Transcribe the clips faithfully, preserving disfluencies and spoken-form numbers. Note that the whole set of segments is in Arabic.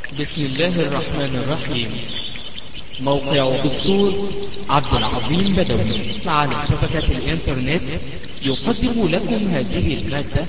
بسم الله الرحمن الرحيم. موقع دكتور عبد العظيم بدوي على شبكة الإنترنت يقدم لكم هذه المادة.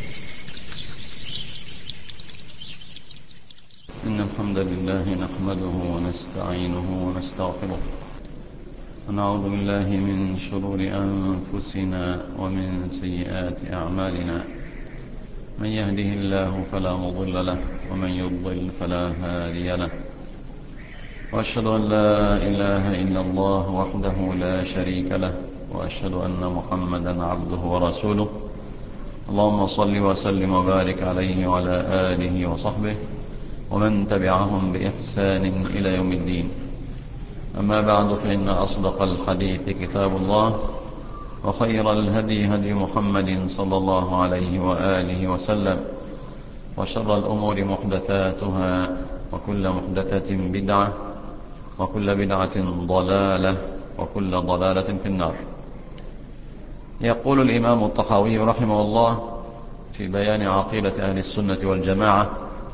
إن الحمد لله نحمده ونستعينه ونستغفره ونعوذ بالله من شرور أنفسنا ومن سيئات أعمالنا. من يهده الله فلا مضل له ومن يضلل فلا هادي له، وأشهد أن لا إله إلا الله وحده لا شريك له، وأشهد أن محمدا عبده ورسوله. اللهم صل وسلم وبارك عليه وعلى آله وصحبه ومن تبعهم بإحسان إلى يوم الدين. أما بعد، فإن أصدق الحديث كتاب الله، وخير الهدي هدي محمد صلى الله عليه وآله وسلم، وشر الأمور محدثاتها، وكل محدثة بدعة، وكل بدعة ضلالة، وكل ضلالة في النار. يقول الإمام الطحاوي رحمه الله في بيان عقيدة أهل السنة والجماعة: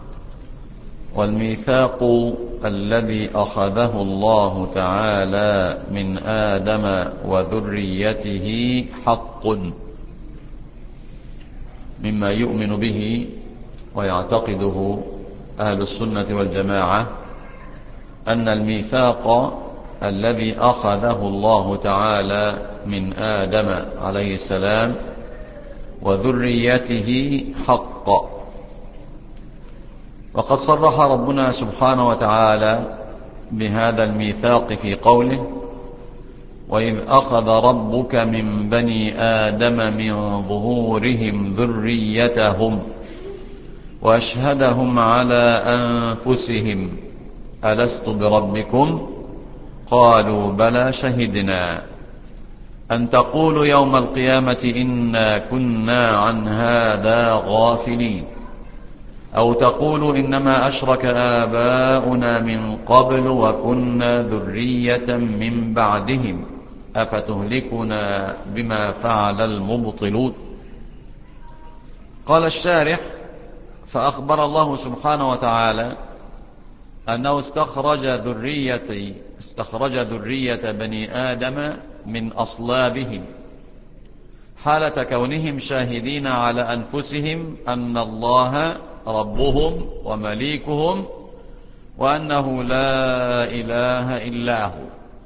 والميثاق الذي أخذه الله تعالى من آدم وذريته حق، مما يؤمن به ويعتقده أهل السنة والجماعة أن الميثاق الذي أخذه الله تعالى من آدم عليه السلام وذريته حق. وقد صرح ربنا سبحانه وتعالى بهذا الميثاق في قوله: وإذ أخذ ربك من بني آدم من ظهورهم ذريتهم وأشهدهم على أنفسهم ألست بربكم قالوا بلى شهدنا أن تقولوا يوم القيامة إنا كنا عن هذا غافلين أو تقولوا إنما أشرك آباؤنا من قبل وكنا ذرية من بعدهم أفتهلكنا بما فعل المبطلون. قال الشارح: فأخبر الله سبحانه وتعالى أنه استخرج ذرية استخرج ذرية بني آدم من أصلابهم حالة كونهم شاهدين على أنفسهم أن الله ربهم ومليكهم وأنه لا إله إلا هو.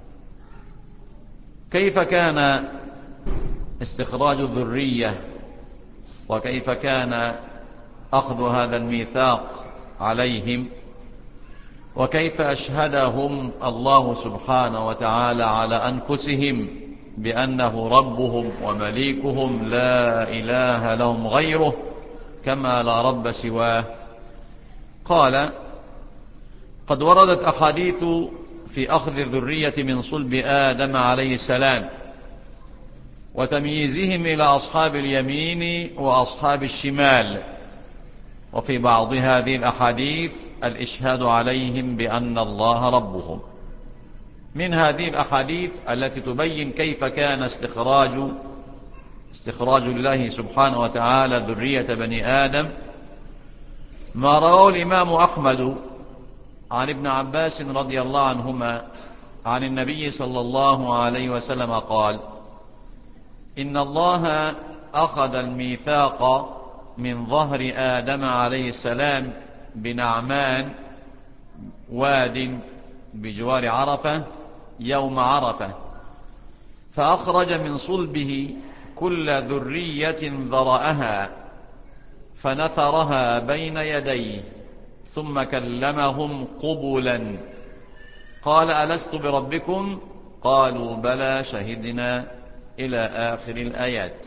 كيف كان استخراج الذرية، وكيف كان أخذ هذا الميثاق عليهم، وكيف أشهدهم الله سبحانه وتعالى على أنفسهم بأنه ربهم ومليكهم لا إله لهم غيره كما لا رب سواه؟ قال: قد وردت أحاديث في أخذ الذرية من صلب آدم عليه السلام وتمييزهم إلى أصحاب اليمين وأصحاب الشمال، وفي بعض هذه الأحاديث الإشهاد عليهم بأن الله ربهم. من هذه الأحاديث التي تبين كيف كان استخراج استخراج الله سبحانه وتعالى ذرية بني آدم ما رواه الإمام أحمد عن ابن عباس رضي الله عنهما عن النبي صلى الله عليه وسلم قال: إن الله أخذ الميثاق من ظهر آدم عليه السلام بنعمان واد بجوار عرفة يوم عرفة، فأخرج من صلبه كل ذرية ذرأها فنثرها بين يديه ثم كلمهم قبلا قال: ألست بربكم قالوا بلى شهدنا، إلى آخر الآيات.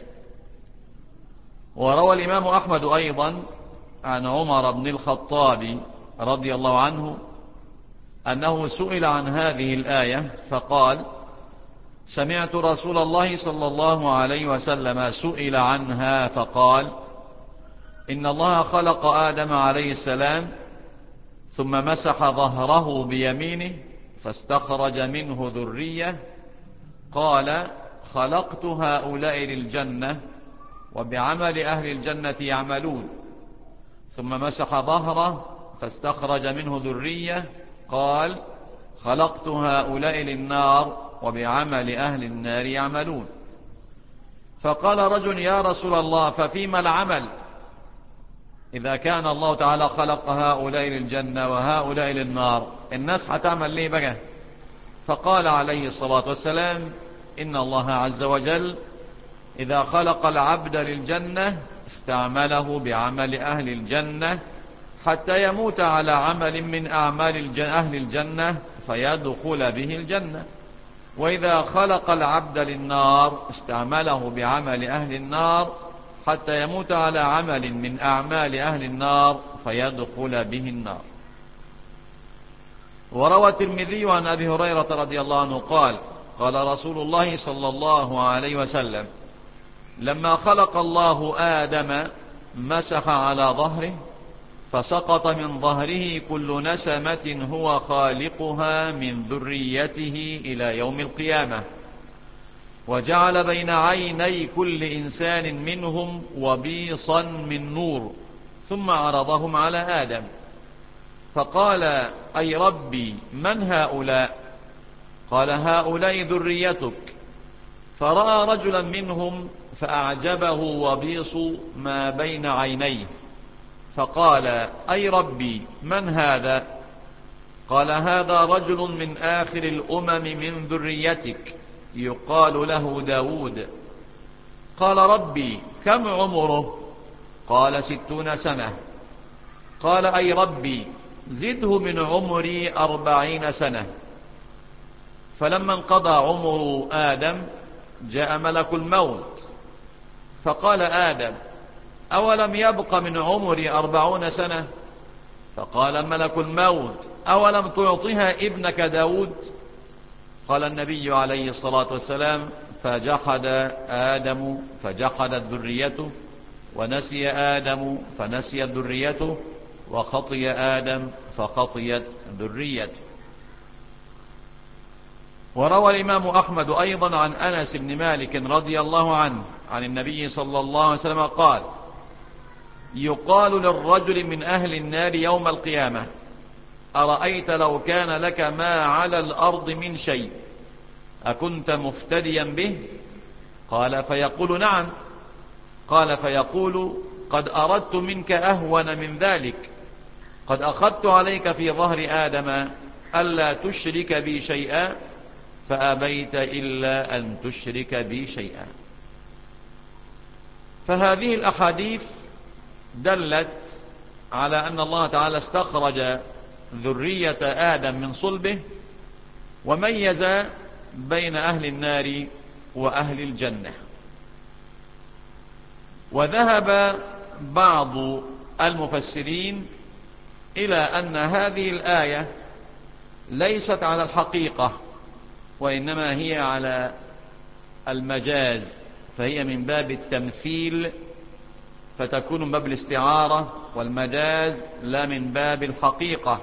وروى الإمام أحمد أيضا عن عمر بن الخطاب رضي الله عنه أنه سئل عن هذه الآية فقال: سمعت رسول الله صلى الله عليه وسلم سئل عنها فقال: إن الله خلق آدم عليه السلام ثم مسح ظهره بيمينه فاستخرج منه ذرية، قال: خلقت هؤلاء للجنة وبعمل أهل الجنة يعملون، ثم مسح ظهره فاستخرج منه ذرية قال خلقت هؤلاء للنار وبعمل أهل النار يعملون. فقال رجل يا رسول الله ففيما العمل إذا كان الله تعالى خلق هؤلاء للجنة وهؤلاء للنار الناس هتعمل ليه بقى؟ فقال عليه الصلاة والسلام إن الله عز وجل إذا خلق العبد للجنة استعمله بعمل أهل الجنة حتى يموت على عمل من أعمال أهل الجنة فيدخل به الجنة، وإذا خلق العبد للنار استعمله بعمل أهل النار حتى يموت على عمل من أعمال أهل النار فيدخل به النار. وروى الترمذي عن أبي هريرة رضي الله عنه قال قال رسول الله صلى الله عليه وسلم لما خلق الله آدم مسح على ظهره فسقط من ظهره كل نسمة هو خالقها من ذريته إلى يوم القيامة، وجعل بين عيني كل إنسان منهم وبيصا من نور، ثم عرضهم على آدم فقال أي ربي من هؤلاء؟ قال هؤلاء ذريتك. فرأى رجلا منهم فأعجبه وبيص ما بين عينيه فقال أي ربي من هذا؟ قال هذا رجل من آخر الأمم من ذريتك يقال له داود. قال ربي كم عمره؟ قال ستون سنة. قال أي ربي زده من عمري أربعين سنة. فلما انقضى عمر آدم جاء ملك الموت فقال آدم أولم يبق من عمري أربعون سنة؟ فقال ملك الموت أولم تعطيها ابنك داود؟ قال النبي عليه الصلاة والسلام فجحد آدم فجحدت ذريته، ونسي آدم فنسيت ذريته، وخطي آدم فخطيت ذريته. وروى الإمام أحمد أيضا عن أنس بن مالك رضي الله عنه عن النبي صلى الله عليه وسلم قال يقال للرجل من أهل النار يوم القيامة أرأيت لو كان لك ما على الأرض من شيء أكنت مفتديا به؟ قال فيقول نعم. قال فيقول قد أردت منك أهون من ذلك، قد أخذت عليك في ظهر آدم ألا تشرك بي شيئا فأبيت إلا أن تشرك بي شيئا. فهذه الأحاديث دلت على أن الله تعالى استخرج ذرية آدم من صلبه وميز بين أهل النار وأهل الجنة. وذهب بعض المفسرين إلى أن هذه الآية ليست على الحقيقة وإنما هي على المجاز، فهي من باب التمثيل فتكون من باب الاستعارة، والمجاز لا من باب الحقيقة.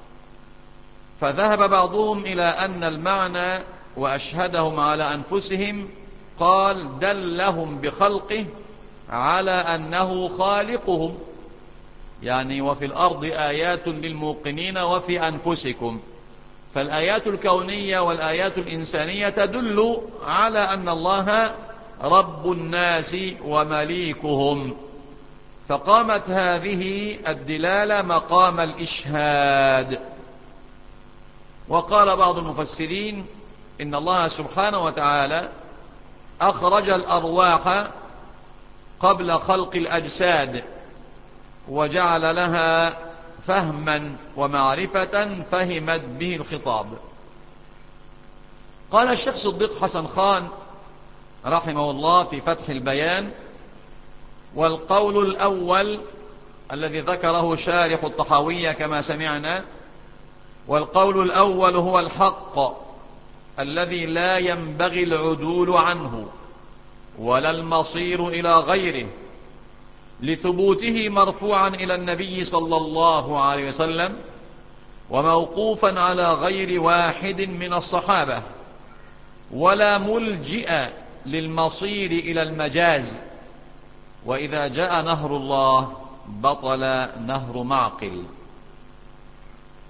فذهب بعضهم إلى أن المعنى وأشهدهم على أنفسهم قال دلهم بخلقه على أنه خالقهم، يعني وفي الأرض آيات للموقنين وفي أنفسكم. فالآيات الكونية والآيات الإنسانية تدل على أن الله رب الناس ومليكهم، فقامت هذه الدلالة مقام الإشهاد. وقال بعض المفسرين إن الله سبحانه وتعالى أخرج الأرواح قبل خلق الأجساد وجعل لها فهما ومعرفة فهمت به الخطاب. قال الشيخ صديق حسن خان رحمه الله في فتح البيان والقول الأول الذي ذكره شارح الطحاوية كما سمعنا، والقول الأول هو الحق الذي لا ينبغي العدول عنه ولا المصير إلى غيره، لثبوته مرفوعا إلى النبي صلى الله عليه وسلم وموقوفا على غير واحد من الصحابة، ولا ملجئ للمصير إلى المجاز. وإذا جاء نهر الله بطل نهر معقل.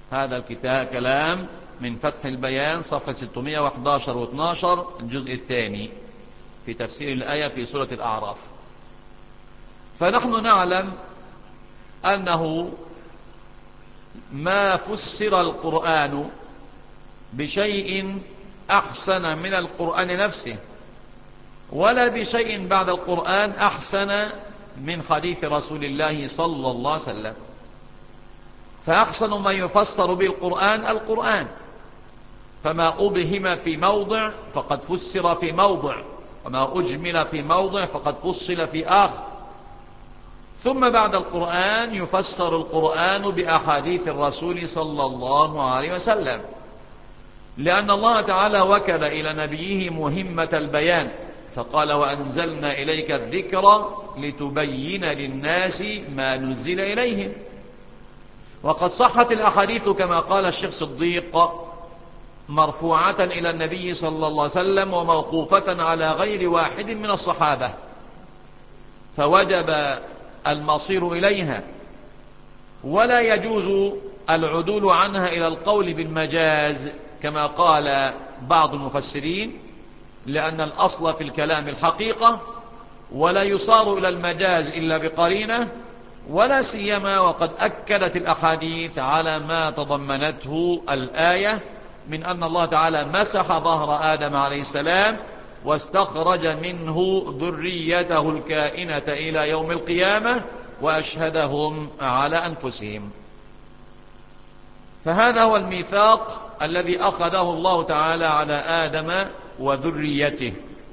هذا الكتاب كلام من فتح البيان صفحة ستمائة وأحد عشر واثناشر الجزء الثاني في تفسير الآية في سورة الأعراف. فنحن نعلم أنه ما فسر القرآن بشيء أحسن من القرآن نفسه، ولا بشيء بعد القرآن أحسن من حديث رسول الله صلى الله عليه وسلم. فأحسن ما يفسر بالقرآن القرآن، فما أبهم في موضع فقد فسر في موضع، وما أجمل في موضع فقد فصل في آخر. ثم بعد القرآن يفسر القرآن بأحاديث الرسول صلى الله عليه وسلم، لأن الله تعالى وكل إلى نبيه مهمة البيان، فقال وأنزلنا إليك الذكر لتبين للناس ما نزل إليهم. وقد صحت الأحاديث كما قال الشيخ صديق مرفوعة إلى النبي صلى الله عليه وسلم وموقوفة على غير واحد من الصحابة، فوجب المصير إليها، ولا يجوز العدول عنها إلى القول بالمجاز كما قال بعض المفسرين، لأن الأصل في الكلام الحقيقة، ولا يصار إلى المجاز إلا بقرينة، ولا سيما وقد أكدت الأحاديث على ما تضمنته الآية من أن الله تعالى مسح ظهر آدم عليه السلام واستخرج منه ذريته الكائنة إلى يوم القيامة وأشهدهم على أنفسهم. فهذا هو الميثاق الذي أخذه الله تعالى على آدم وذريته.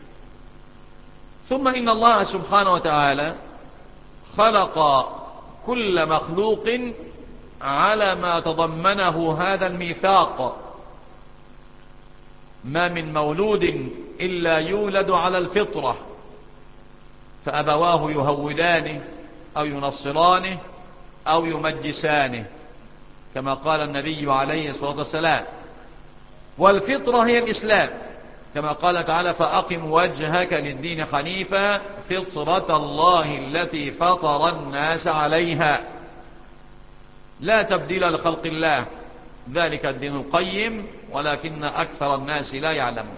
ثم إن الله سبحانه وتعالى خلق كل مخلوق على ما تضمنه هذا الميثاق. ما من مولود إلا يولد على الفطرة، فأبواه يهودانه أو ينصرانه أو يمجسانه كما قال النبي عليه الصلاة والسلام. والفطرة هي الإسلام كما قال تعالى فأقم وجهك للدين حنيفا فطرة الله التي فطر الناس عليها لا تبديل لخلق الله ذلك الدين القيم ولكن أكثر الناس لا يعلمون.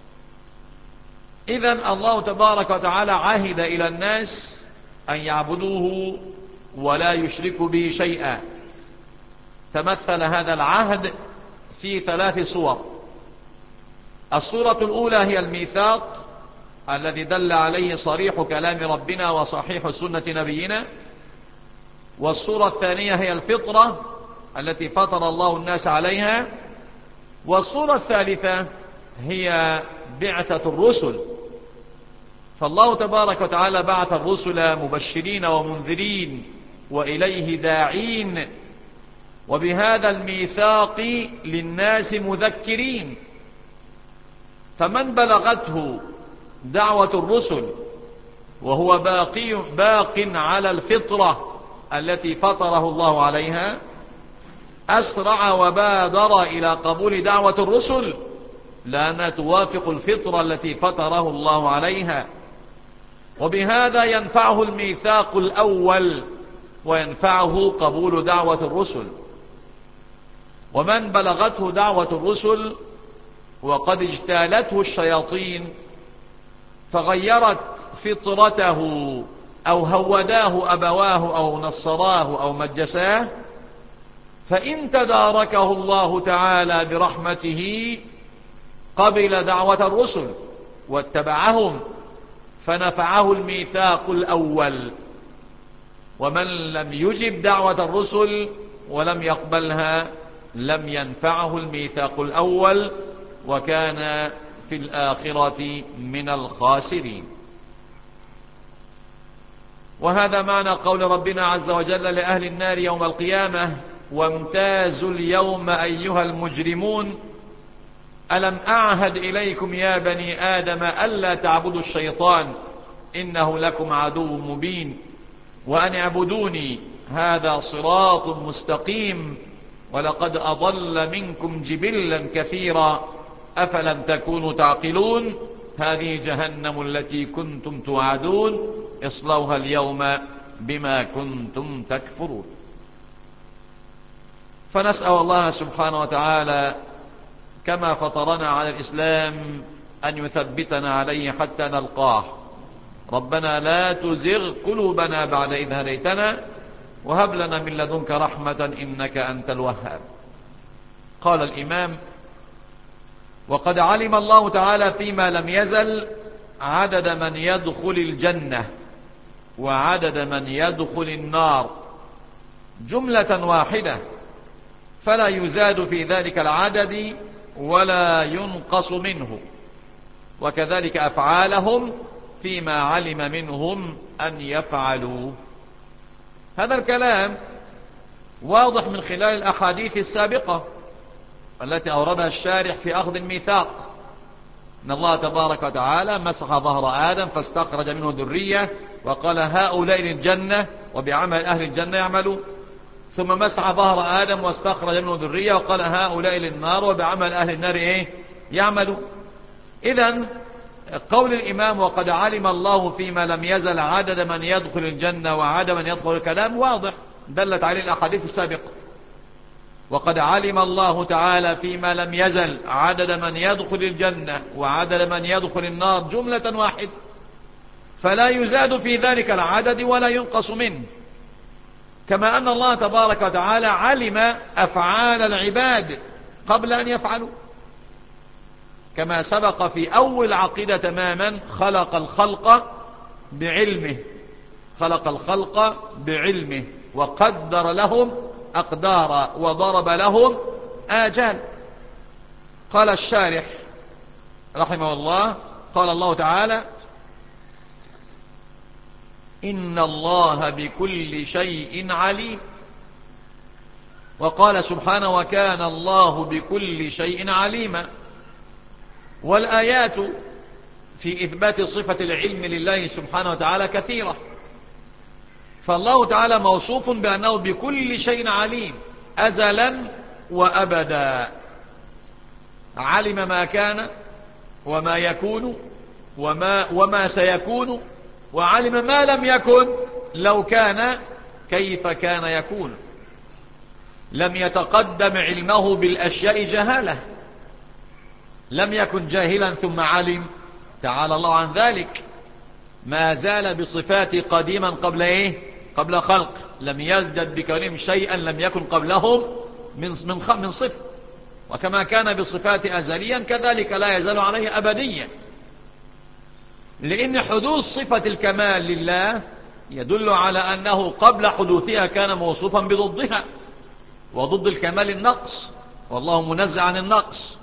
إذن الله تبارك وتعالى عهد إلى الناس أن يعبدوه ولا يشركوا به شيئا. تمثل هذا العهد في ثلاث صور. الصورة الأولى هي الميثاق الذي دل عليه صريح كلام ربنا وصحيح سنة نبينا. والصورة الثانية هي الفطرة التي فطر الله الناس عليها. والصورة الثالثة هي بعثة الرسل، فالله تبارك وتعالى بعث الرسل مبشرين ومنذرين وإليه داعين، وبهذا الميثاق للناس مذكرين. فمن بلغته دعوة الرسل وهو باقي باق على الفطرة التي فطره الله عليها أسرع وبادر إلى قبول دعوة الرسل، لأنها توافق الفطرة التي فطره الله عليها. وبهذا ينفعه الميثاق الأول وينفعه قبول دعوة الرسل. ومن بلغته دعوة الرسل وقد اجتالته الشياطين فغيرت فطرته أو هوداه أبواه أو نصراه أو مجساه، فإن تداركه الله تعالى برحمته قبل دعوة الرسل واتبعهم فنفعه الميثاق الأول. ومن لم يجب دعوة الرسل ولم يقبلها لم ينفعه الميثاق الأول وكان في الآخرة من الخاسرين. وهذا معنى قول ربنا عز وجل لأهل النار يوم القيامة وامتازوا اليوم أيها المجرمون ألم أعهد إليكم يا بني آدم ألا تعبدوا الشيطان إنه لكم عدو مبين وأن اعبدوني هذا صراط مستقيم ولقد أضل منكم جبلا كثيرا أفلم تكونوا تعقلون هذه جهنم التي كنتم توعدون اصلوها اليوم بما كنتم تكفرون. فنسأل الله سبحانه وتعالى كما فطرنا على الإسلام أن يثبتنا عليه حتى نلقاه. ربنا لا تزغ قلوبنا بعد إذ هديتنا وهب لنا من لدنك رحمة إنك أنت الوهاب. قال الإمام: وقد علم الله تعالى فيما لم يزل عدد من يدخل الجنة وعدد من يدخل النار جملة واحدة، فلا يزاد في ذلك العدد ولا ينقص منه، وكذلك أفعالهم فيما علم منهم أن يفعلوا. هذا الكلام واضح من خلال الأحاديث السابقة التي أوردها الشارح في أخذ الميثاق، إن الله تبارك وتعالى مسح ظهر آدم فاستخرج منه ذرية وقال هؤلاء للجنة وبعمل أهل الجنة يعملون، ثم مسح ظهر آدم واستخرج منه ذرية وقال هؤلاء للنار وبعمل أهل النار إيه؟ يعملون. إذن قول الإمام وقد علم الله فيما لم يزل عدد من يدخل الجنة وعدد من يدخل الكلام واضح، دلت عليه الأحاديث السابقة. وقد علم الله تعالى فيما لم يزل عدد من يدخل الجنة وعدد من يدخل النار جملة واحدة، فلا يزاد في ذلك العدد ولا ينقص منه، كما أن الله تبارك وتعالى علم أفعال العباد قبل أن يفعلوا، كما سبق في أول عقيدة تماما: خلق الخلق بعلمه، خلق الخلق بعلمه وقدر لهم أقدارا وضرب لهم آجال. قال الشارح رحمه الله: قال الله تعالى: إن الله بكل شيء عليم. وقال سبحانه: وكان الله بكل شيء عليما. والآيات في إثبات صفة العلم لله سبحانه وتعالى كثيرة، فالله تعالى موصوف بأنه بكل شيء عليم أزلا وأبدا، علم ما كان وما يكون وما, وما سيكون، وعلم ما لم يكن لو كان كيف كان يكون. لم يتقدم علمه بالأشياء جهالة، لم يكن جاهلا ثم علم، تعالى الله عن ذلك. ما زال بصفات قديما قبل إيه؟ قبل خلق، لم يزدد بكونهم شيئا لم يكن قبلهم من من من صفة، وكما كان بصفات أزليا كذلك لا يزال عليه أبديا، لأن حدوث صفة الكمال لله يدل على أنه قبل حدوثها كان موصوفا بضدها، وضد الكمال النقص، والله منزع عن النقص.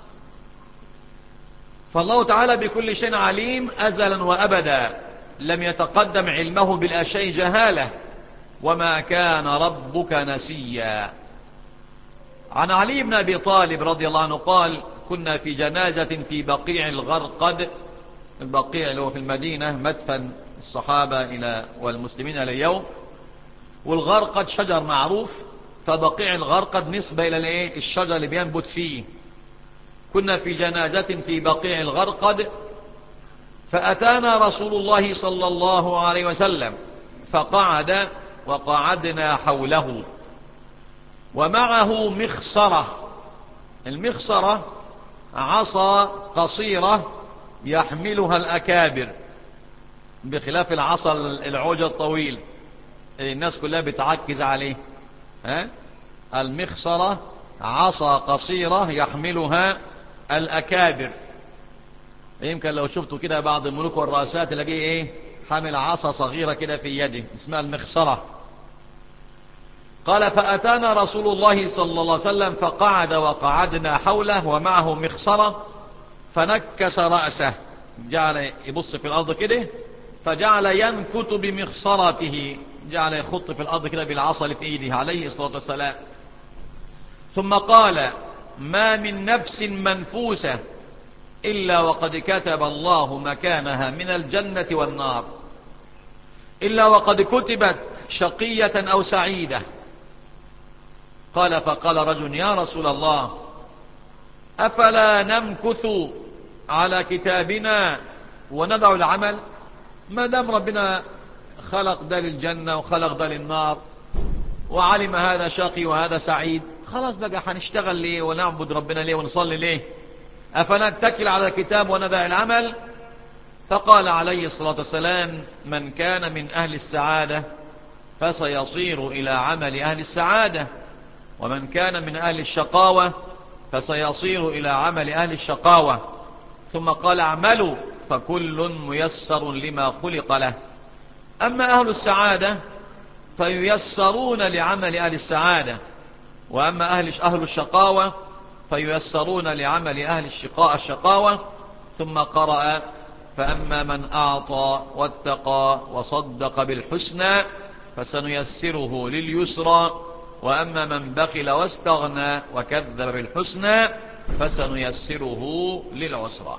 فالله تعالى بكل شيء عليم أزلا وأبدا، لم يتقدم علمه بالأشياء جهالة، وما كان ربك نسيا. عن علي بن أبي طالب رضي الله عنه قال: كنا في جنازة في بقيع الغرقد، البقيع اللي هو في المدينة مدفن الصحابة إلى والمسلمين إلى اليوم، والغرقد شجر معروف، فبقيع الغرقد نسبة إلى الايه؟ الشجر اللي بينبت فيه. كنا في جنازة في بقيع الغرقد، فأتانا رسول الله صلى الله عليه وسلم فقعد وقعدنا حوله، ومعه مخصرة. المخصرة عصا قصيرة يحملها الأكابر، بخلاف العصا العوجة الطويل الناس كلها بتعكز عليه. ها؟ المخصرة عصا قصيرة يحملها الأكابر. يمكن لو شفتوا كده بعض الملوك والرؤساء تلاقيه ايه؟ حامل عصا صغيرة كده في يده اسمها المخصرة. قال: فأتانا رسول الله صلى الله عليه وسلم فقعد وقعدنا حوله ومعه مخصرة، فنكس رأسه، جعل يبص في الأرض كده، فجعل ينكت بمخصرته، جعل يخط في الأرض كده بالعصا اللي في إيده عليه الصلاة والسلام. ثم قال: ما من نفس منفوسة إلا وقد كتب الله مكانها من الجنة والنار، إلا وقد كتبت شقية أو سعيدة. قال: فقال رجل: يا رسول الله، أفلا نمكث على كتابنا وندع العمل؟ ما دام ربنا خلق ده للجنة وخلق ده للنار وعلم هذا شقي وهذا سعيد، خلاص بقى هنشتغل ليه ونعبد ربنا ليه ونصلي ليه؟ أفنتكل على الكتاب وندع العمل؟ فقال عليه الصلاة والسلام: من كان من أهل السعادة فسيصير إلى عمل أهل السعادة، ومن كان من أهل الشقاوة فسيصير إلى عمل أهل الشقاوة. ثم قال: اعملوا فكل ميسر لما خلق له. أما أهل السعادة فييسرون لعمل أهل السعادة، وأما أهل أهل الشقاوة فييسرون لعمل أهل الشقاء الشقاوة. ثم قرأ: فأما من أعطى واتقى وصدق بالحسنى فسنيسره لليسرى، وأما من بخل واستغنى وكذب بالحسنى فسنيسره للعسرى.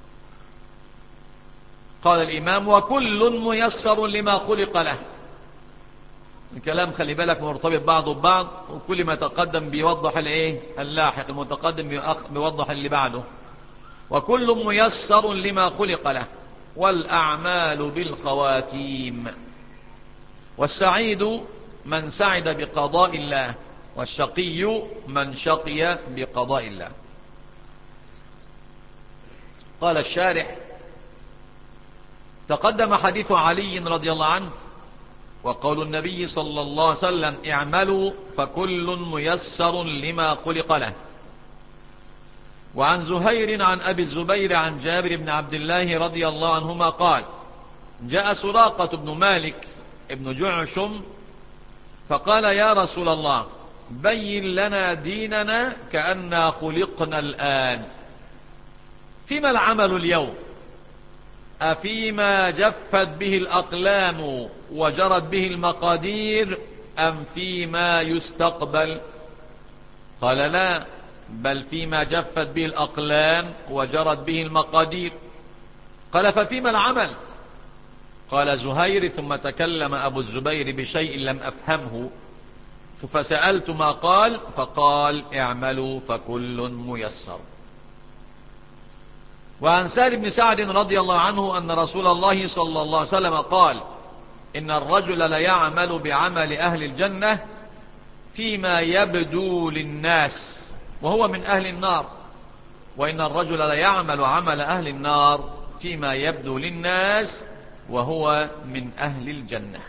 قال الإمام: وكل ميسر لما خلق له. الكلام خلي بالك مرتبط بعضه ببعض، وكل ما تقدم بيوضح الايه اللاحق، المتقدم بيوضح اللي بعده. وكل ميسر لما خلق له، والأعمال بالخواتيم. والسعيد من سعد بقضاء الله، والشقي من شقي بقضاء الله. قال الشارح: تقدم حديث علي رضي الله عنه وقول النبي صلى الله عليه وسلم: اعملوا فكل ميسر لما خلق له. وعن زهير عن أبي الزبير عن جابر بن عبد الله رضي الله عنهما قال: جاء سراقة بن مالك ابن جعشم فقال: يا رسول الله، بين لنا ديننا كأننا خلقنا الآن. فيما العمل اليوم؟ أفيما جفت به الأقلام وجرت به المقادير، أم فيما يستقبل؟ قال: لا، بل فيما جفت به الأقلام وجرت به المقادير. قال: ففيما العمل؟ قال زهير: ثم تكلم أبو الزبير بشيء لم أفهمه، فسألت ما قال، فقال: اعملوا فكل ميسر. وعن سالم بن سعد رضي الله عنه أن رسول الله صلى الله عليه وسلم قال: إن الرجل ليعمل بعمل أهل الجنة فيما يبدو للناس وهو من أهل النار، وإن الرجل ليعمل عمل أهل النار فيما يبدو للناس وهو من أهل الجنة.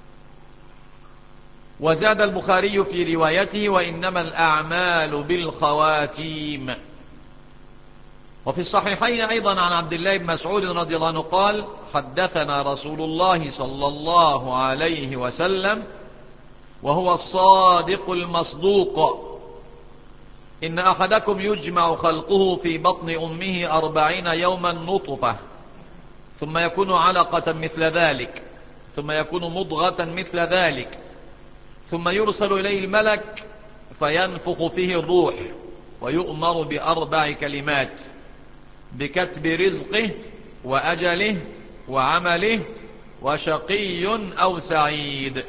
وزاد البخاري في روايته: وإنما الأعمال بالخواتيم. وفي الصحيحين أيضا عن عبد الله بن مسعود رضي الله عنه قال: حدثنا رسول الله صلى الله عليه وسلم وهو الصادق المصدوق: إن أحدكم يجمع خلقه في بطن أمه أربعين يوما نطفة، ثم يكون علقة مثل ذلك، ثم يكون مضغة مثل ذلك، ثم يرسل إليه الملك فينفخ فيه الروح، ويؤمر بأربع كلمات: بكتب رزقه وأجله وعمله وشقي أو سعيد.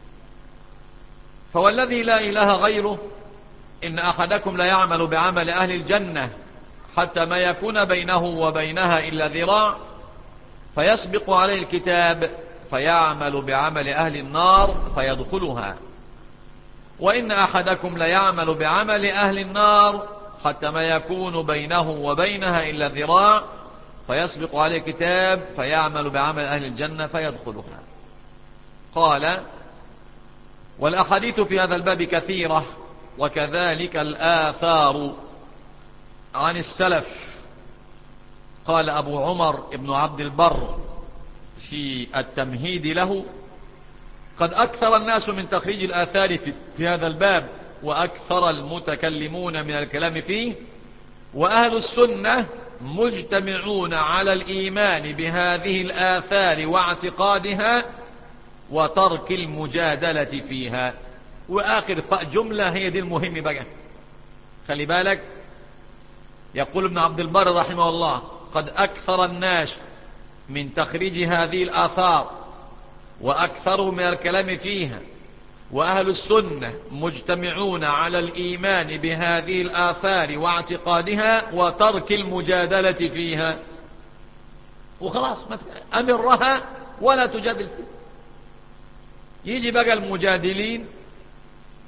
فوالذي لا إله غيره إن أحدكم لا يعمل بعمل أهل الجنة حتى ما يكون بينه وبينها إلا ذراع، فيسبق عليه الكتاب فيعمل بعمل أهل النار فيدخلها. وإن أحدكم لا يعمل بعمل أهل النار حتى ما يكون بينه وبينها إلا ذراع، فيسبق عليه الكتاب فيعمل بعمل أهل الجنة فيدخلها. قال: والأحاديث في هذا الباب كثيرة، وكذلك الآثار عن السلف. قال أبو عمر ابن عبد البر في التمهيد له: قد أكثر الناس من تخريج الآثار في, في هذا الباب، وأكثر المتكلمون من الكلام فيه، وأهل السنة مجتمعون على الإيمان بهذه الآثار واعتقادها وترك المجادلة فيها. وآخر جملة هي دي المهم بقى، خلي بالك. يقول ابن عبد البر رحمه الله: قد أكثر الناس من تخريج هذه الآثار وأكثر من الكلام فيها، وأهل السنة مجتمعون على الإيمان بهذه الآثار واعتقادها وترك المجادلة فيها. وخلاص أمرها ولا تجادل فيها. يجي بقى المجادلين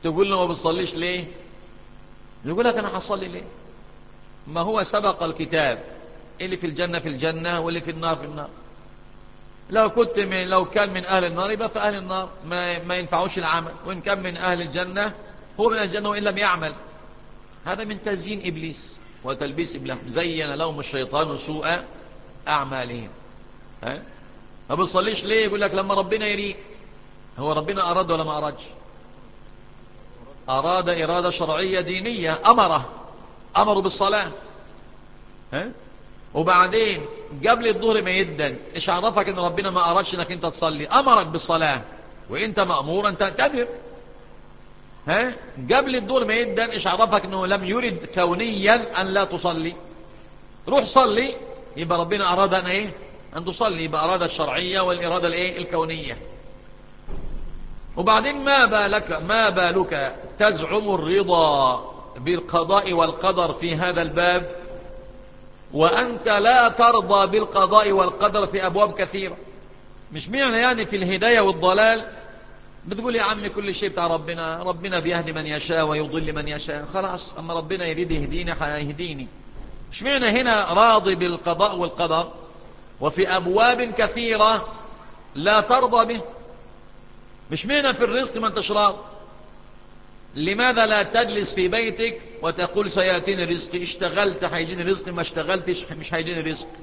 تقول له ما بتصليش ليه؟ يقول لك أنا هصلي ليه؟ ما هو سبق الكتاب، اللي في الجنة في الجنة واللي في النار في النار. لو كنت من لو كان من أهل النار يبقى في أهل النار ما, ما ينفعوش العمل، وإن كان من أهل الجنة هو من الجنة وإن لم يعمل. هذا من تزيين إبليس وتلبيس إبليس. زين لهم الشيطان سوء أعمالهم. ها؟ ما بتصليش ليه؟ يقول لك لما ربنا يريد. هو ربنا أراد ولا ما أرادش؟ أراد إرادة شرعية دينية، أمره أمره بالصلاة. ها؟ وبعدين قبل الظهر ما يدن إيش عرفك إن ربنا ما أرادش إنك أنت تصلي؟ أمرك بالصلاة وإنت مأمور أن تعتبر. ها؟ قبل الظهر ما يدن إيش عرفك إنه لم يرد كونيا أن لا تصلي؟ روح صلي، يبقى ربنا أراد أن إيه؟ أن تصلي، يبقى أراد الشرعية والإرادة الإيه؟ الكونية. وبعدين ما بالك ما بالك تزعم الرضا بالقضاء والقدر في هذا الباب وأنت لا ترضى بالقضاء والقدر في أبواب كثيرة. مش معنى يعني في الهداية والضلال بتقول يا عمي كل شيء بتاع ربنا، ربنا بيهدي من يشاء ويضل من يشاء، خلاص أما ربنا يريد يهديني هيهديني. مش معنى هنا راضي بالقضاء والقدر وفي أبواب كثيرة لا ترضى به. مش معنى في الرزق ما انتش راضي. لماذا لا تجلس في بيتك وتقول سيأتيني رزق؟ اشتغلت هيجيني رزق، ما اشتغلتش مش هيجيني رزق.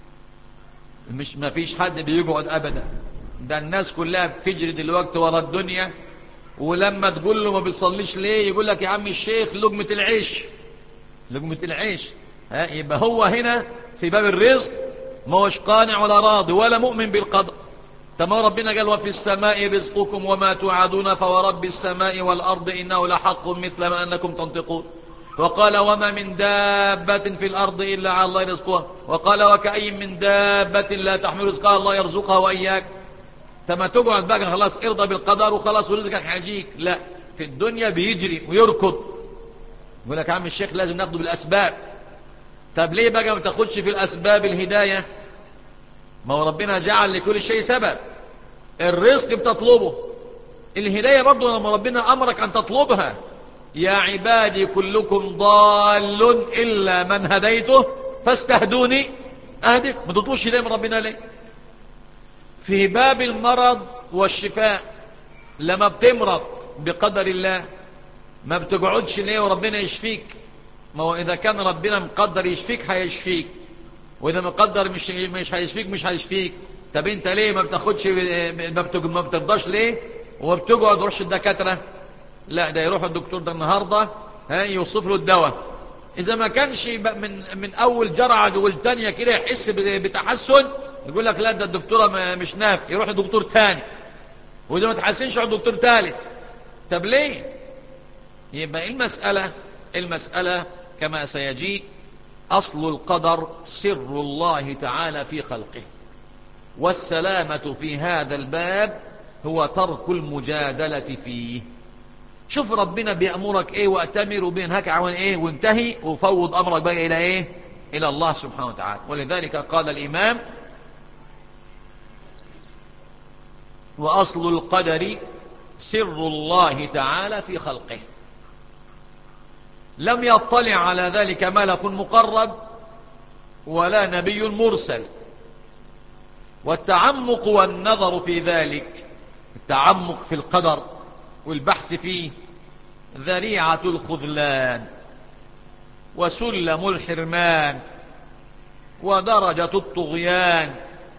مش ما فيش حد بيقعد أبدا. ده الناس كلها بتجري دلوقتي ورا الدنيا، ولما تقول له ما بيصليش ليه يقول لك يا عم الشيخ لقمة العيش. لقمة العيش. ها؟ يبقى هو هنا في باب الرزق ما هوش قانع ولا راضي ولا مؤمن بالقدر. تما ربنا قال وفي السماء رزقكم وما توعدون فورب السماء والأرض إنه لحق مثل ما أنكم تنطقون. وقال وما من دابة في الأرض إلا على الله رزقها. وقال وكأي من دابة لا تحمل رزقها الله يرزقها وإياك. تما تقعد بقى خلاص ارضى بالقدر وخلاص ورزقك هيجيك. لا، في الدنيا بيجري ويركض. يقول لك يا عم الشيخ لازم ناخده بالأسباب. طب ليه بقى ما تاخدش في الأسباب الهداية؟ ما هو ربنا جعل لكل شيء سبب. الرزق بتطلبه، الهداية برضو لما ربنا أمرك أن تطلبها. يا عبادي كلكم ضال إلا من هديته فاستهدوني أهدك. ما تطلبش هداية من ربنا ليه؟ في باب المرض والشفاء لما بتمرض بقدر الله ما بتقعدش ليه وربنا يشفيك؟ ما هو إذا كان ربنا مقدر يشفيك هيشفيك، وإذا مقدر مش مش هيشفيك مش هيشفيك. طب أنت ليه ما بتاخدش ما بترضاش ليه وما بتقعد تروحش الدكاترة؟ لا، ده يروح الدكتور ده النهاردة ها يوصف له الدواء. إذا ما كانش من من أول جرعة والتانية كده يحس بتحسن يقول لك لا ده الدكتورة مش نافع، يروح الدكتور تاني. وإذا ما تحسنش يروح الدكتور ثالث. طب ليه؟ يبقى المسألة المسألة كما سيجيء أصل القدر سر الله تعالى في خلقه، والسلامة في هذا الباب هو ترك المجادلة فيه. شوف ربنا بيأمرك ايه وأتمر وبينهاك عن ايه وانتهي وفوض أمرك بقى إلى ايه؟ إلى الله سبحانه وتعالى. ولذلك قال الإمام وأصل القدر سر الله تعالى في خلقه. لم يطلع على ذلك ملك مقرب ولا نبي مرسل. والتعمق والنظر في ذلك، التعمق في القدر والبحث فيه ذريعة الخذلان وسلم الحرمان ودرجة الطغيان.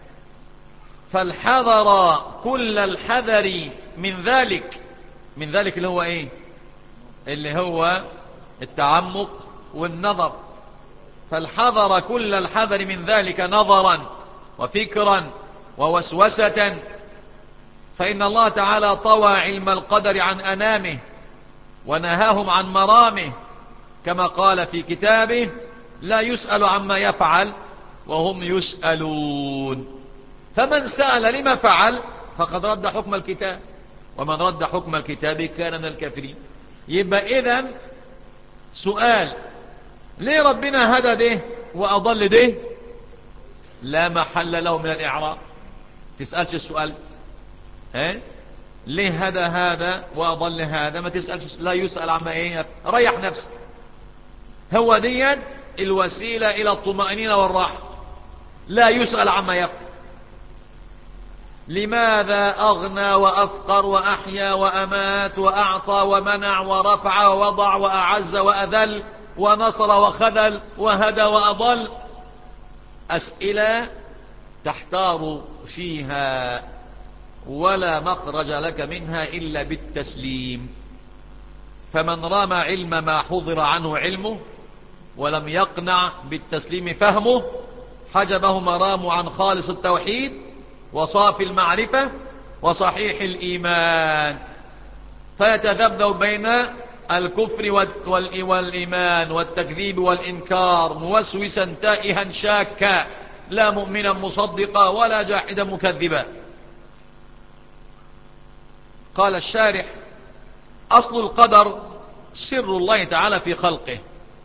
فالحذر كل الحذر من ذلك. من ذلك اللي هو ايه؟ اللي هو التعمق والنظر. فالحذر كل الحذر من ذلك نظرا وفكرا ووسوسة. فإن الله تعالى طوى علم القدر عن أنامه ونهاهم عن مرامه، كما قال في كتابه لا يسأل عما يفعل وهم يسألون. فمن سأل لما فعل فقد رد حكم الكتاب، ومن رد حكم الكتاب كان من الكافرين. يبقى إذن سؤال ليه ربنا هدى ده وأضل ده لا محل له من الإعراب. تسألش السؤال ها؟ ليه هدى هذا وأضل هذا؟ ما تسألش، لا يسأل عما ايه، ريح نفسك. هو دي الوسيلة إلى الطمأنينة والراحة، لا يسأل عما يفعل. لماذا أغنى وأفقر وأحيا وأمات وأعطى ومنع ورفع ووضع وأعز وأذل ونصر وخذل وهدى وأضل؟ أسئلة تحتار فيها ولا مخرج لك منها إلا بالتسليم. فمن رام علم ما حضر عنه علمه ولم يقنع بالتسليم فهمه، حجبه مرام عن خالص التوحيد وصافي المعرفة وصحيح الإيمان، فيتذبذب بين الكفر والإيمان والتكذيب والإنكار، موسوسا تائها شاكا، لا مؤمنا مصدقا ولا جاحدا مكذبا. قال الشارح: أصل القدر سر الله تعالى في خلقه،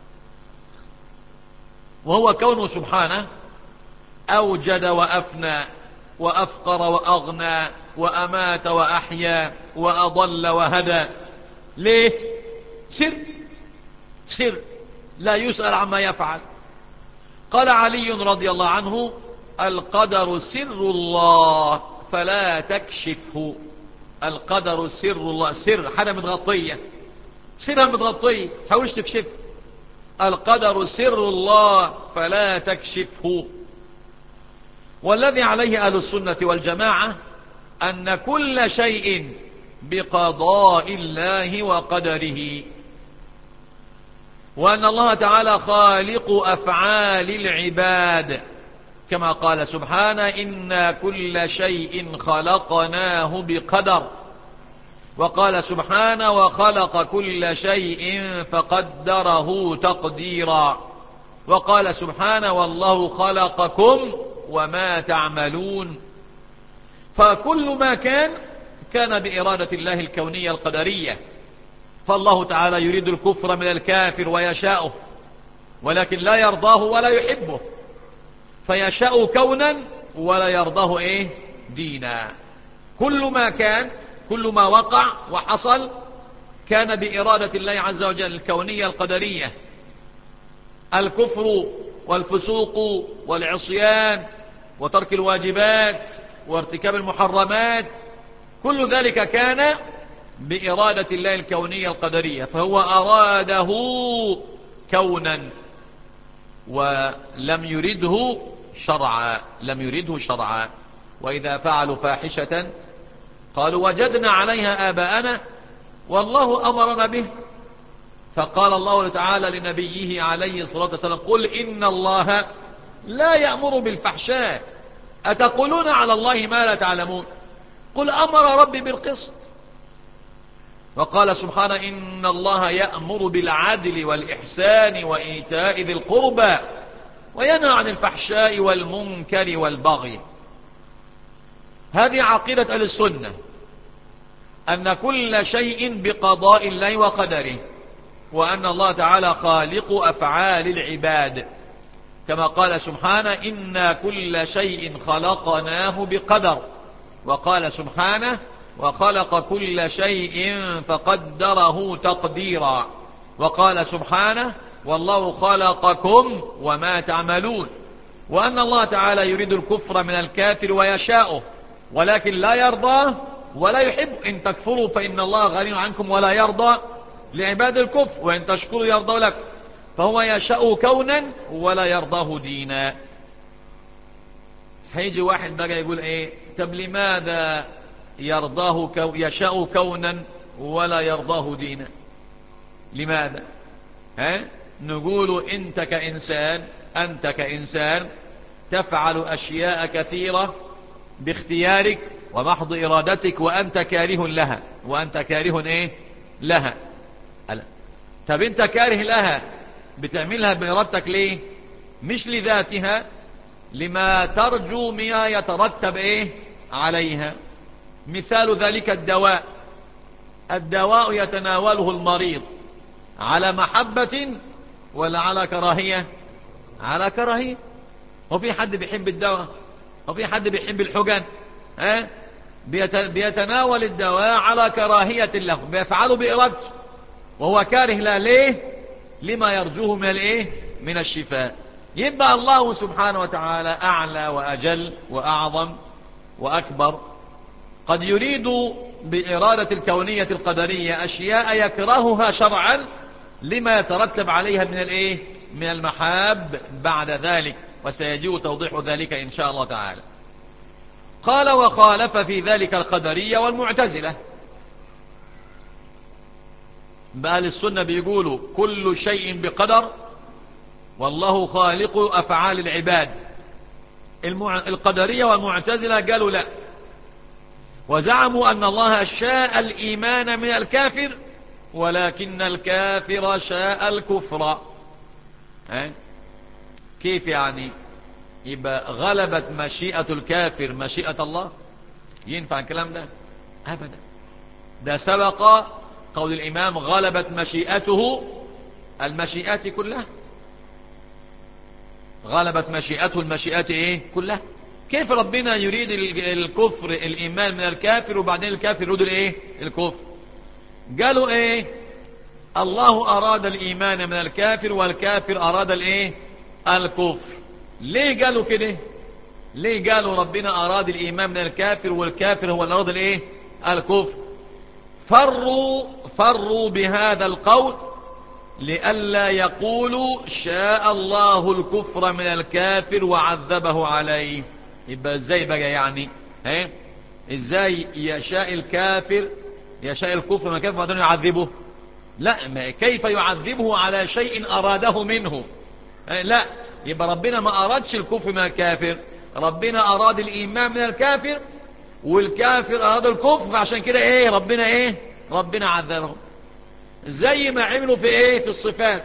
وهو كونه سبحانه أوجد وأفنى وأفقر وأغنى وأمات وأحيا وأضل وهدى. ليه؟ سر، سر لا يسأل عما يفعل. قال علي رضي الله عنه: القدر سر الله فلا تكشفه. القدر سر الله، سر حاجة متغطية، سرها متغطية، حاولش تكشف. القدر سر الله فلا تكشفه. والذي عليه أهل السنة والجماعة أن كل شيء بقضاء الله وقدره، وأن الله تعالى خالق أفعال العباد، كما قال سبحانه: إنا كل شيء خلقناه بقدر. وقال سبحانه: وخلق كل شيء فقدره تقديرا. وقال سبحانه: والله خلقكم وما تعملون. فكل ما كان كان بإرادة الله الكونية القدرية. فالله تعالى يريد الكفر من الكافر ويشاءه، ولكن لا يرضاه ولا يحبه، فيشاء كونا ولا يرضاه ايه دينا. كل ما كان، كل ما وقع وحصل كان بإرادة الله عز وجل الكونية القدرية. الكفر والفسوق والعصيان وترك الواجبات وارتكاب المحرمات، كل ذلك كان بإرادة الله الكونية القدرية، فهو أراده كونا ولم يرده شرعا، لم يرده شرعا. وإذا فعلوا فاحشة قالوا وجدنا عليها آباءنا والله أمرنا به. فقال الله تعالى لنبيه عليه الصلاة والسلام: قل إن الله لا يأمر بالفحشاء أتقولون على الله ما لا تعلمون، قل أمر ربي بالقسط. وقال سبحانه: إن الله يأمر بالعدل والإحسان وإيتاء ذي القربى وينهى عن الفحشاء والمنكر والبغي. هذه عقيدة أهل السنة، أن كل شيء بقضاء الله وقدره، وأن الله تعالى خالق أفعال العباد، كما قال سبحانه: إنا كل شيء خلقناه بقدر. وقال سبحانه: وخلق كل شيء فقدره تقديرا. وقال سبحانه: والله خلقكم وما تعملون. وأن الله تعالى يريد الكفر من الكافر ويشاءه، ولكن لا يرضى ولا يحب. إن تكفروا فإن الله غني عنكم ولا يرضى لعباد الكفر، وإن تشكروا يرضى لك. فهو يشاء كونا ولا يرضاه دينا. هيجي واحد بقى يقول ايه: طب لماذا يرضاه كو يشاء كونا ولا يرضاه دينا؟ لماذا؟ ها؟ نقول انت كإنسان، انت كإنسان تفعل اشياء كثيرة باختيارك ومحض ارادتك وانت كاره لها، وانت كاره ايه لها. طب انت كاره لها بتعملها بإرادتك ليه؟ مش لذاتها، لما ترجو ما يترتب ايه عليها. مثال ذلك الدواء. الدواء يتناوله المريض على محبة ولا على كراهية؟ على كراهية. هو في حد بيحب الدواء؟ هو في حد بيحب الحقن؟ ها؟ بيتناول الدواء على كراهية له، بيفعله بإرادته وهو كاره لا ليه لما يرجوه من الايه من الشفاء. يبقى الله سبحانه وتعالى أعلى وأجل وأعظم وأكبر قد يريد بإرادة الكونية القدرية أشياء يكرهها شرعا لما يترتب عليها من الايه من المحاب بعد ذلك، وسيجيء توضيح ذلك إن شاء الله تعالى. قال: وخالف في ذلك القدرية والمعتزلة. بأهل السنة بيقولوا كل شيء بقدر، والله خالق أفعال العباد. المع... القدرية والمعتزلة قالوا لا، وزعموا أن الله شاء الإيمان من الكافر ولكن الكافر شاء الكفر. ها؟ كيف يعني؟ يبقى غلبت مشيئة الكافر مشيئة الله؟ ينفع الكلام ده؟ أبدا. ده سبق قول الإمام: غلبت مشيئته المشيئات كلها. غلبت مشيئته المشيئات إيه؟ كلها. كيف ربنا يريد الكفر الإيمان من الكافر وبعدين الكافر يريد الإيه؟ الكفر؟ قالوا إيه؟ الله أراد الإيمان من الكافر والكافر أراد الإيه؟ الكفر. ليه قالوا كده؟ ليه قالوا ربنا أراد الإيمان من الكافر والكافر هو اللي أراد الإيه؟ الكفر؟ فروا فروا بهذا القول لئلا يقولوا شاء الله الكفر من الكافر وعذبه عليه. يبقى ازاي بقى يعني؟ ها؟ ازاي يشاء الكافر يشاء الكفر من الكافر وبعدين يعذبه؟ لا، كيف يعذبه على شيء أراده منه؟ لا، يبقى ربنا ما أرادش الكفر من الكافر، ربنا أراد الإيمان من الكافر والكافر أراد الكفر، عشان كده إيه ربنا إيه ربنا عذبهم. زي ما عملوا في إيه في الصفات،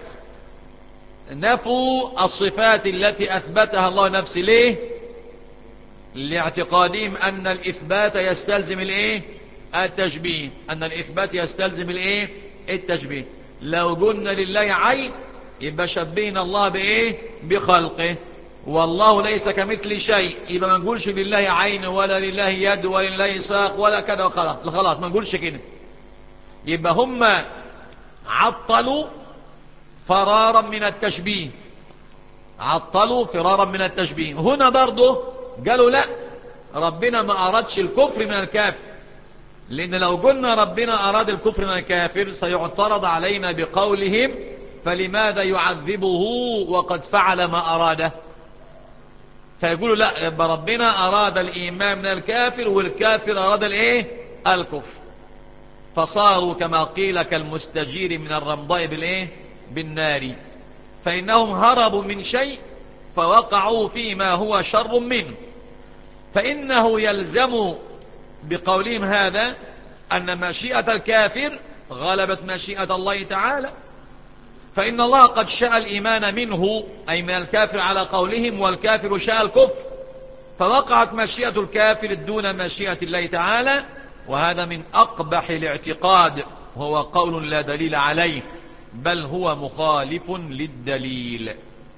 نفوا الصفات التي أثبتها الله نفسه. ليه؟ لاعتقادهم أن الإثبات يستلزم الإيه التشبيه، أن الإثبات يستلزم الإيه التشبيه. لو قلنا لله عين يبقى شبهنا الله بإيه بخلقه، والله ليس كمثل شيء، يبقى ما نقولش لله عين ولا لله يد ولا لله ساق ولا كذا وخلاص، خلاص ما نقولش كده. يبقى هم عطلوا فرارا من التشبيه، عطلوا فرارا من التشبيه. هنا برضه قالوا لا، ربنا ما أرادش الكفر من الكافر، لأن لو قلنا ربنا أراد الكفر من الكافر سيعترض علينا بقولهم فلماذا يعذبه وقد فعل ما أراده؟ فيقولوا لا، يبقى ربنا أراد الإيمان من الكافر والكافر أراد الإيه الكفر، فصاروا كما قيل كالمستجير من الرمضاء بالإيه بالنار، فإنهم هربوا من شيء فوقعوا فيما هو شر منه. فإنه يلزم بقولهم هذا أن مشيئة الكافر غلبت مشيئة الله تعالى، فإن الله قد شاء الإيمان منه أي من الكافر على قولهم، والكافر شاء الكفر، فوقعت مشيئة الكافر دون مشيئة الله تعالى، وهذا من أقبح الاعتقاد، وهو قول لا دليل عليه بل هو مخالف للدليل.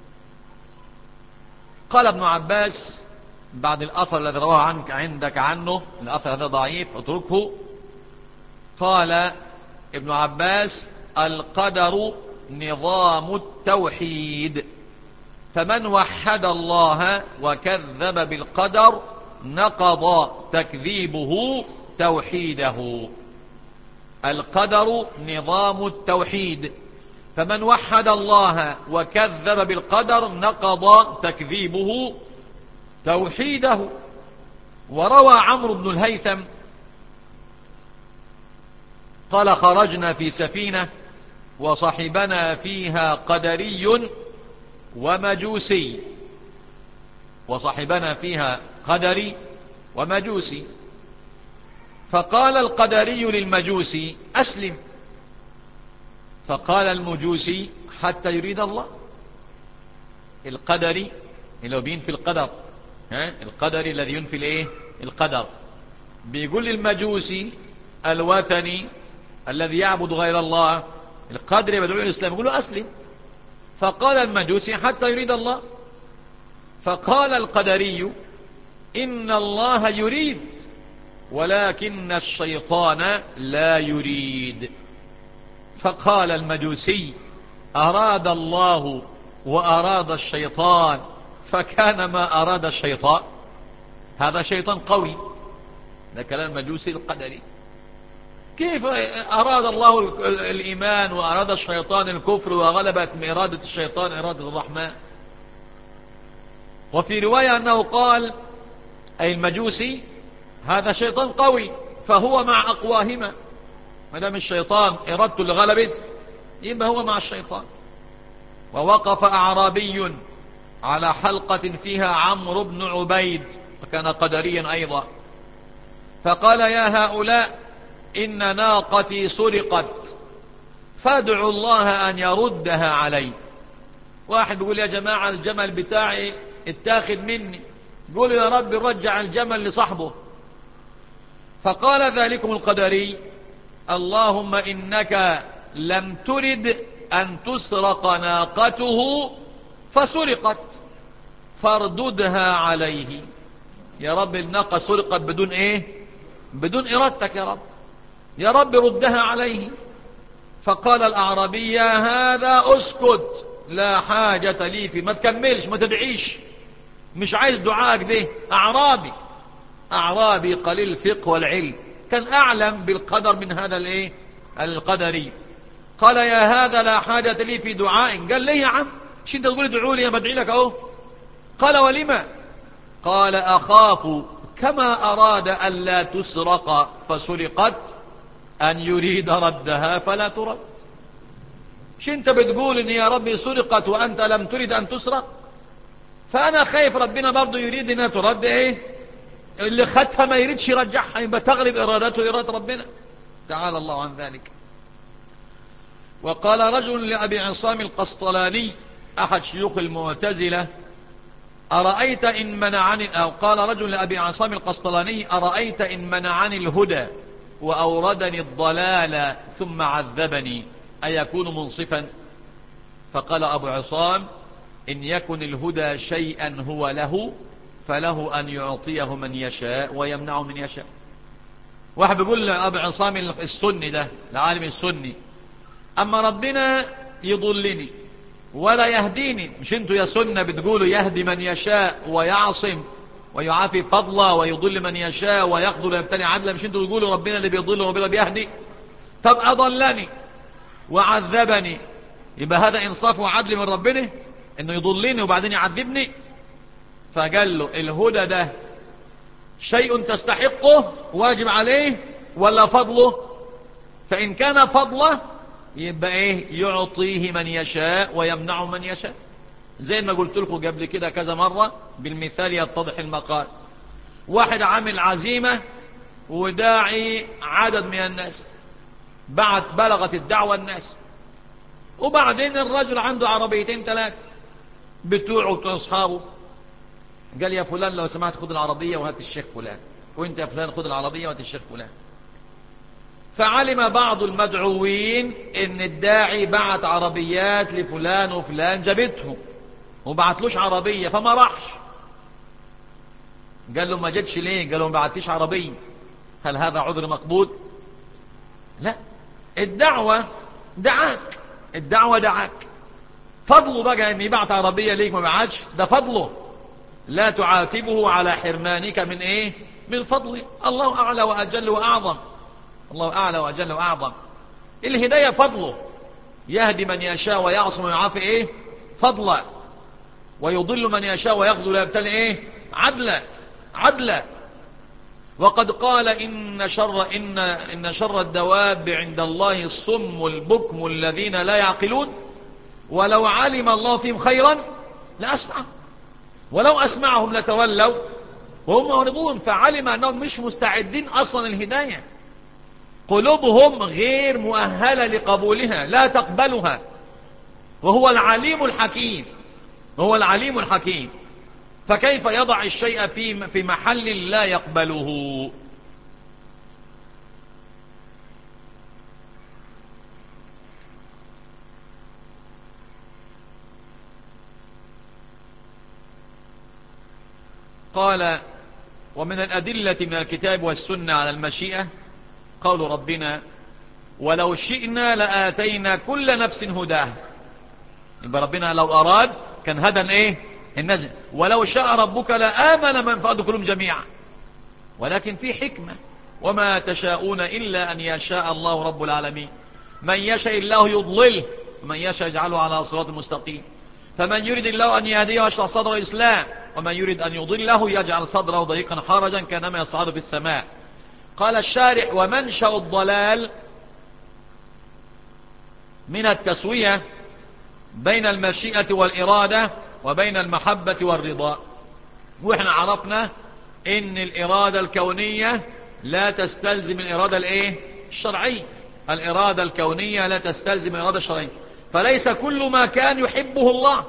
قال ابن عباس بعد الأثر الذي رواه عنك عندك عنه، الأثر هذا ضعيف اتركه. قال ابن عباس: القدر نظام التوحيد، فمن وحد الله وكذب بالقدر نقض تكذيبه توحيده. القدر نظام التوحيد، فمن وحد الله وكذب بالقدر نقض تكذيبه توحيده. وروى عمرو بن الهيثم قال: خرجنا في سفينة وصحبنا فيها قدري ومجوسي، وصحبنا فيها قدري ومجوسي، فقال القدري للمجوسي: أسلم. فقال المجوسي: حتى يريد الله. القدري اللي هو بينفي القدر، ها القدري الذي ينفي الايه القدر، بيقول للمجوسي الوثني الذي يعبد غير الله، القدري بدعو الإسلام، يقول له أسلم. فقال المجوسي: حتى يريد الله. فقال القدري: إن الله يريد ولكن الشيطان لا يريد. فقال المجوسي: أراد الله وأراد الشيطان فكان ما أراد الشيطان. هذا شيطان قوي، ده كلام المجوسي القدري. كيف أراد الله الإيمان وأراد الشيطان الكفر وغلبت إرادة الشيطان إرادة الرحمن؟ وفي رواية أنه قال، أي المجوسي: هذا شيطان قوي فهو مع أقواهما. ما دام الشيطان إرادته اللي غلبت يبقى هو مع الشيطان. ووقف أعرابي على حلقة فيها عمرو بن عبيد، وكان قدريا أيضا، فقال: يا هؤلاء، إن ناقتي سرقت فادعوا الله أن يردها علي. واحد بيقول: يا جماعة الجمل بتاعي اتاخد مني، قولوا يا رب رجع الجمل لصاحبه. فقال ذلكم القدري: اللهم إنك لم ترد أن تسرق ناقته فسرقت فارددها عليه. يا رب الناقة سرقت بدون ايه؟ بدون إرادتك يا رب، يا رب ردها عليه. فقال الأعرابي: يا هذا اسكت، لا حاجة لي في، ما تكملش، ما تدعيش، مش عايز دعاءك ده. أعرابي أعرابي قليل الفقه والعلم، كان أعلم بالقدر من هذا الايه القدري. قال: يا هذا لا حاجة لي في دعائك. قال: ليه يا عم؟ مش انت تقول ادعوا لي؟ بدعي لك اهو. قال: ولما؟ قال: أخاف كما أراد ألا تسرق فسرقت أن يريد ردها فلا ترد. مش انت بتقول ان يا ربي سرقت وأنت لم تريد أن تسرق؟ فأنا خايف ربنا برضو يريد انها ترد، ايه اللي خدها ما يريدش يرجعها، يبقى تغلب إرادته إرادة ربنا تعالى الله عن ذلك. وقال رجل لأبي عصام القسطلاني أحد شيوخ المعتزلة: أرأيت إن منعني، أو قال رجل لأبي عصام القسطلاني: أرأيت إن منعني الهدى وأوردني الضلال ثم عذبني أيكون منصفا؟ فقال أبو عصام: إن يكن الهدى شيئا هو له فله أن يعطيه من يشاء ويمنعه من يشاء. واحد بيقول لأبو عصام السني ده، العالم السني: أما ربنا يضلني ولا يهديني، مش انتوا يا سنة بتقولوا يهدي من يشاء ويعصم ويعافي فضلا ويضل من يشاء ويخذل ويبتلي عدلا، مش انتوا بتقولوا ربنا اللي بيضل وربنا بيهدي؟ طب أضلني وعذبني، يبقى هذا إنصاف وعدل من ربنا انه يضلني وبعدين يعذبني؟ فقال له: الهدى ده شيء تستحقه واجب عليه ولا فضله؟ فإن كان فضله يبقى ايه؟ يعطيه من يشاء ويمنعه من يشاء، زي ما قلت لكم قبل كده كذا مرة بالمثال يتضح المقال. واحد عامل عزيمة وداعي عدد من الناس، بعد بلغت الدعوة الناس، وبعدين الرجل عنده عربيتين ثلاثة بتوعه وبتوع اصحابه. قال: يا فلان لو سمحت خد العربية وهات الشيخ فلان، وانت يا فلان خد العربية وهات الشيخ فلان. فعلم بعض المدعوين ان الداعي بعت عربيات لفلان وفلان جابتهم وبعتلوش عربية، فما راحش. قال له: ما جتش ليه؟ قال له: ما بعتيش عربية. هل هذا عذر مقبول؟ لا، الدعوة دعاك، الدعوة دعاك، فضله بقى ان يبعت عربية ليك ما بعتش، ده فضله، لا تعاتبه على حرمانك من ايه؟ من فضله. الله اعلى واجل واعظم، الله اعلى واجل واعظم. الهداية فضله، يهدي من يشاء ويعصم ويعافي ايه؟ فضلا، ويضل من يشاء ويخذل ويبتلي ايه؟ عدلا عدلا. وقد قال: إن شر إن إن شر الدواب عند الله الصم البكم الذين لا يعقلون، ولو علم الله فيهم خيرا لأسمعهم ولو أسمعهم لتولوا وهم معرضون. فعلم أنهم مش مستعدين أصلا الهداية، قلوبهم غير مؤهلة لقبولها، لا تقبلها، وهو العليم الحكيم، وهو العليم الحكيم. فكيف يضع الشيء في في محل لا يقبله؟ قال ومن الأدلة من الكتاب والسنة على المشيئة قول ربنا ولو شئنا لآتينا كل نفس هداه. يبقى ربنا لو أراد كان هدى ايه الناس، ولو شاء ربك لآمن من في الأرض كلهم جميعا، ولكن في حكمة وما تشاءون إلا أن يشاء الله رب العالمين. من يشاء الله يضلله ومن يشاء يجعله على صراط مستقيم. فمن يريد الله أن يهديه يشرح صدر الإسلام، ومن يريد أن يضله يجعل صدره ضيقا حرجا كانما يصعد في السماء. قال الشارح ومنشأ الضلال من التسوية بين المشيئة والإرادة وبين المحبة والرضا. وإحنا عرفنا إن الإرادة الكونية لا تستلزم الإرادة الإيه؟ الشرعية. الإرادة الكونية لا تستلزم الإرادة الشرعية، فليس كل ما كان يحبه الله،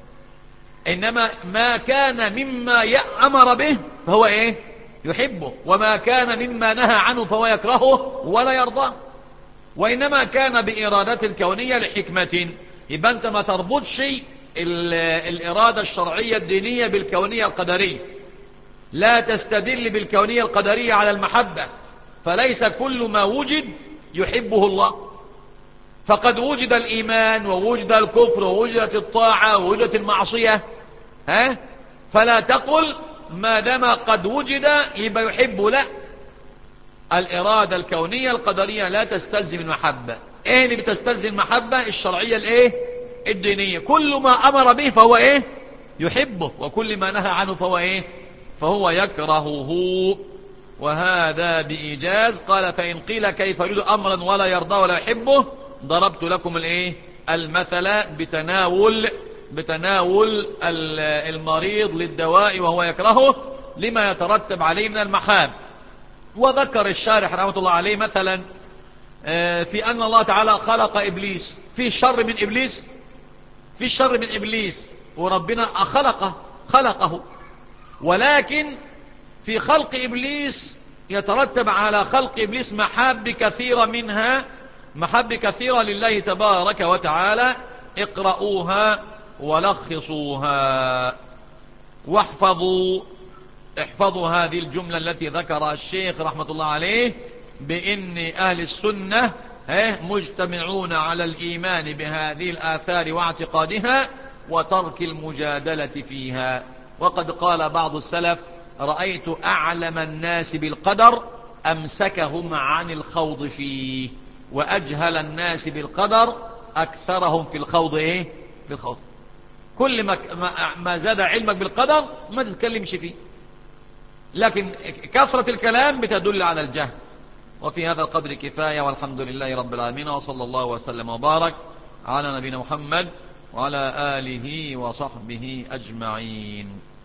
إنما ما كان مما يأمر به فهو إيه؟ يحبه، وما كان مما نهى عنه فهو يكرهه ولا يرضاه. وإنما كان بإرادة الكونية لحكمة. يبقى أنت ما تربطش الإرادة الشرعية الدينية بالكونية القدرية، لا تستدل بالكونية القدرية على المحبة، فليس كل ما وجد يحبه الله. فقد وجد الإيمان ووجد الكفر ووجدت الطاعة ووجدت المعصية، ها؟ فلا تقل ما دام قد وجد يبقى يحبه، لا. الإرادة الكونية القدرية لا تستلزم المحبة. ايه اللي بتستلزم المحبة؟ الشرعية الايه؟ الدينية. كل ما أمر به فهو ايه؟ يحبه، وكل ما نهى عنه فهو ايه؟ فهو يكرهه. وهذا بإيجاز. قال فإن قيل كيف يريد أمرا ولا يرضى ولا يحبه ضربت لكم الايه؟ المثل بتناول بتناول المريض للدواء وهو يكرهه لما يترتب عليه من المحاب. وذكر الشارح رحمة الله عليه مثلا في أن الله تعالى خلق إبليس. في شر من إبليس؟ في شر من إبليس، وربنا خلقه خلقه ولكن في خلق إبليس يترتب على خلق إبليس محاب كثيرة، منها محاب كثيرة لله تبارك وتعالى. اقرأوها ولخصوها واحفظوا احفظوا هذه الجملة التي ذكرها الشيخ رحمة الله عليه، بإن أهل السنة مجتمعون على الإيمان بهذه الآثار واعتقادها وترك المجادلة فيها. وقد قال بعض السلف رأيت أعلم الناس بالقدر أمسكهم عن الخوض فيه، وأجهل الناس بالقدر أكثرهم في الخوض إيه؟ في الخوض. كل ما, ما زاد علمك بالقدر ما تتكلمش فيه، لكن كثرة الكلام بتدل على الجهل. وفي هذا القدر كفاية، والحمد لله رب العالمين، وصلى الله وسلم وبارك على نبينا محمد وعلى آله وصحبه أجمعين.